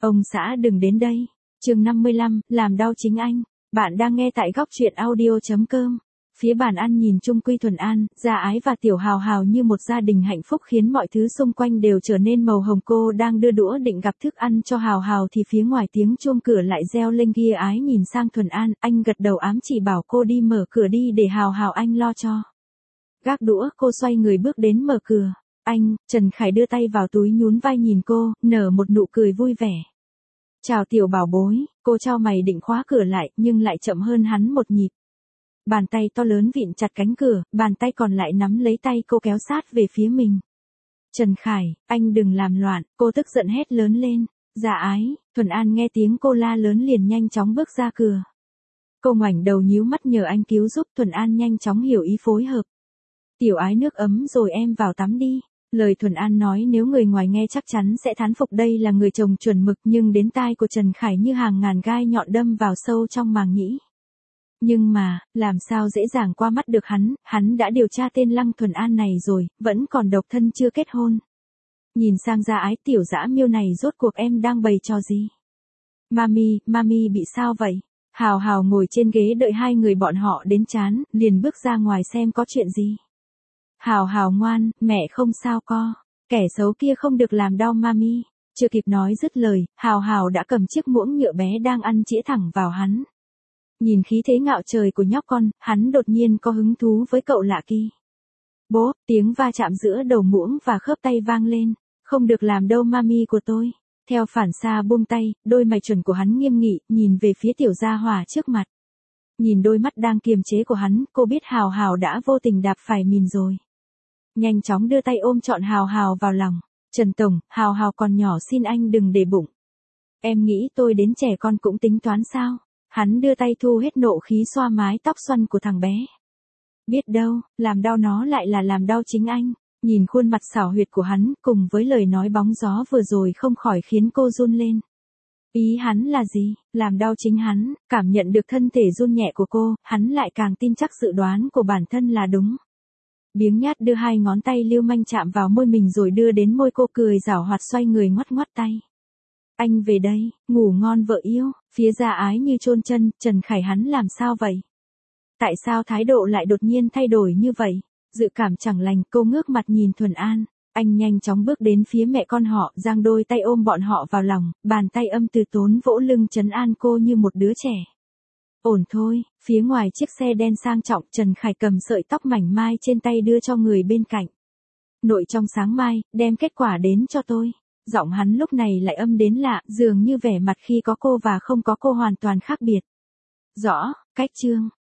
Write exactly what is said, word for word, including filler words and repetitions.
Ông xã đừng đến đây. Chương năm mươi lăm, làm đau chính anh. Bạn đang nghe tại góc truyện audio chấm com. Phía bàn ăn nhìn chung Quy Thuần An, Gia Ái và Tiểu Hào Hào như một gia đình hạnh phúc khiến mọi thứ xung quanh đều trở nên màu hồng. Cô đang đưa đũa định gắp thức ăn cho Hào Hào thì phía ngoài tiếng chuông cửa lại reo lên. Gia Ái nhìn sang Thuần An, anh gật đầu ám chỉ bảo cô đi mở cửa đi để Hào Hào anh lo cho. Gác đũa, cô xoay người bước đến mở cửa. Anh, Trần Khải đưa tay vào túi nhún vai nhìn cô, nở một nụ cười vui vẻ. Chào tiểu bảo bối, cô chau mày định khóa cửa lại nhưng lại chậm hơn hắn một nhịp. Bàn tay to lớn vịn chặt cánh cửa, bàn tay còn lại nắm lấy tay cô kéo sát về phía mình. Trần Khải, anh đừng làm loạn, cô tức giận hét lớn lên. Dạ Ái, Thuần An nghe tiếng cô la lớn liền nhanh chóng bước ra cửa. Cô ngoảnh đầu nhíu mắt nhờ anh cứu giúp. Thuần An nhanh chóng hiểu ý phối hợp. Tiểu Ái nước ấm rồi em vào tắm đi. Lời Thuần An nói nếu người ngoài nghe chắc chắn sẽ thán phục đây là người chồng chuẩn mực, nhưng đến tai của Trần Khải như hàng ngàn gai nhọn đâm vào sâu trong màng nhĩ. Nhưng mà, làm sao dễ dàng qua mắt được hắn, hắn đã điều tra tên Lăng Thuần An này rồi, vẫn còn độc thân chưa kết hôn. Nhìn sang Gia Ái, tiểu dã miêu này rốt cuộc em đang bày trò gì? Mami, mami bị sao vậy? Hào Hào ngồi trên ghế đợi hai người bọn họ đến chán, liền bước ra ngoài xem có chuyện gì. Hào Hào ngoan, mẹ không sao co. Kẻ xấu kia không được làm đau mami. Chưa kịp nói dứt lời, Hào Hào đã cầm chiếc muỗng nhựa bé đang ăn chĩa thẳng vào hắn. Nhìn khí thế ngạo trời của nhóc con, hắn đột nhiên có hứng thú với cậu lạ kia. Bố, tiếng va chạm giữa đầu muỗng và khớp tay vang lên. Không được làm đâu mami của tôi. Theo phản xạ buông tay, đôi mày chuẩn của hắn nghiêm nghị, nhìn về phía tiểu gia hỏa trước mặt. Nhìn đôi mắt đang kiềm chế của hắn, cô biết Hào Hào đã vô tình đạp phải mìn rồi. Nhanh chóng đưa tay ôm trọn Hào Hào vào lòng. Trần Tổng, Hào Hào còn nhỏ xin anh đừng để bụng. Em nghĩ tôi đến trẻ con cũng tính toán sao? Hắn đưa tay thu hết nộ khí xoa mái tóc xoăn của thằng bé. Biết đâu, làm đau nó lại là làm đau chính anh. Nhìn khuôn mặt xảo huyệt của hắn cùng với lời nói bóng gió vừa rồi không khỏi khiến cô run lên. Ý hắn là gì? Làm đau chính hắn. Cảm nhận được thân thể run nhẹ của cô, hắn lại càng tin chắc dự đoán của bản thân là đúng. Biếng nhát đưa hai ngón tay lưu manh chạm vào môi mình rồi đưa đến môi cô, cười giảo hoạt xoay người ngoắt ngoắt tay. Anh về đây, ngủ ngon vợ yêu. Phía Gia Ái như chôn chân, Trần Khải hắn làm sao vậy? Tại sao thái độ lại đột nhiên thay đổi như vậy? Dự cảm chẳng lành, cô ngước mặt nhìn Thuần An. Anh nhanh chóng bước đến phía mẹ con họ, giang đôi tay ôm bọn họ vào lòng, bàn tay âm từ tốn vỗ lưng trấn an cô như một đứa trẻ. Ổn thôi. Phía ngoài chiếc xe đen sang trọng, Trần Khải cầm sợi tóc mảnh mai trên tay đưa cho người bên cạnh. Nội trong sáng mai, đem kết quả đến cho tôi. Giọng hắn lúc này lại âm đến lạ, dường như vẻ mặt khi có cô và không có cô hoàn toàn khác biệt. Rõ, cách chương.